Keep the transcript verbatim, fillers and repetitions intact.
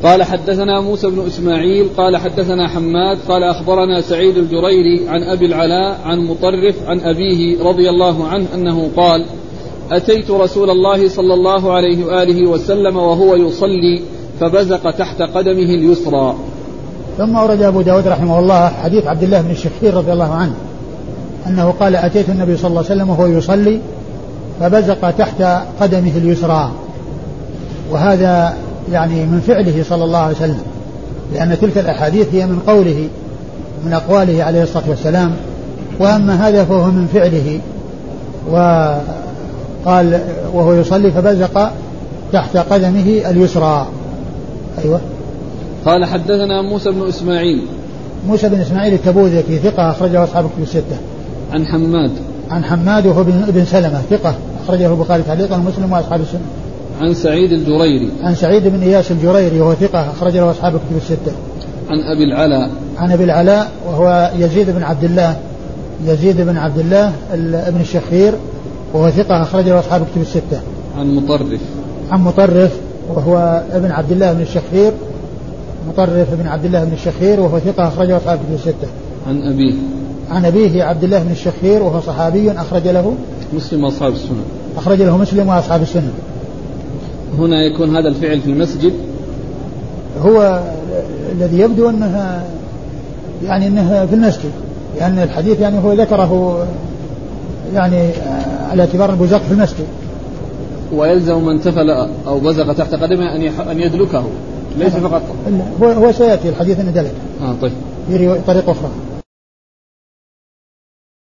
قال حدثنا موسى بن إسماعيل قال حدثنا حماد قال أخبرنا سعيد الجريري عن أبي العلاء عن مطرف عن أبيه رضي الله عنه أنه قال أتيت رسول الله صلى الله عليه وآله وسلم وهو يصلي فبزق تحت قدمه اليسرى. ثم أورد أبو داود رحمه الله حديث عبد الله بن الشخير رضي الله عنه أنه قال أتيت النبي صلى الله عليه وسلم وهو يصلي فبزق تحت قدمه اليسرى، وهذا يعني من فعله صلى الله عليه وسلم، لأن تلك الأحاديث هي من قوله من أقواله عليه الصلاة والسلام، وأما هذا فهو من فعله. وقال وهو يصلي فبزق تحت قدمه اليسرى. أيوة. قال حدثنا موسى بن إسماعيل موسى بن إسماعيل التبوذكي ثقة أخرجه أصحاب الكتب الستة. عن حماد عن حماد وهو ابن سلمة ثقة أخرجه البخاري تعليقا ومسلم وأصحاب السنة. عن سعيد الجريري عن سعيد بن إياس الجريري وهو ثقة أخرجه أصحاب الكتب الستة. عن أبي العلاء عن أبي العلاء وهو يزيد بن عبد الله يزيد بن عبد الله ابن الشخير وهو ثقة أخرجه أصحاب الكتب الستة. عن مطرف عن مطرف وهو ابن عبد الله بن الشخير مطرف بن عبد الله بن الشخير وهو ثقة أخرجه أصحاب الكتب الستة. عن أبيه عن أبيه عبد الله بن الشخير وهو صحابي أخرج له مسلم وأصحاب السنة أخرج له مسلم وأصحاب السنة. هنا يكون هذا الفعل في المسجد، هو الذي يبدو أنها يعني أنها في المسجد، لأن يعني الحديث يعني هو ذكره يعني على اعتبار البزاق في المسجد. ويلزم من تفل أو بزق تحت قدمه أن يدلكه ليس فقط. هو هو سيأتي الحديث أن دلك. آه طيب. في طريق أخرى.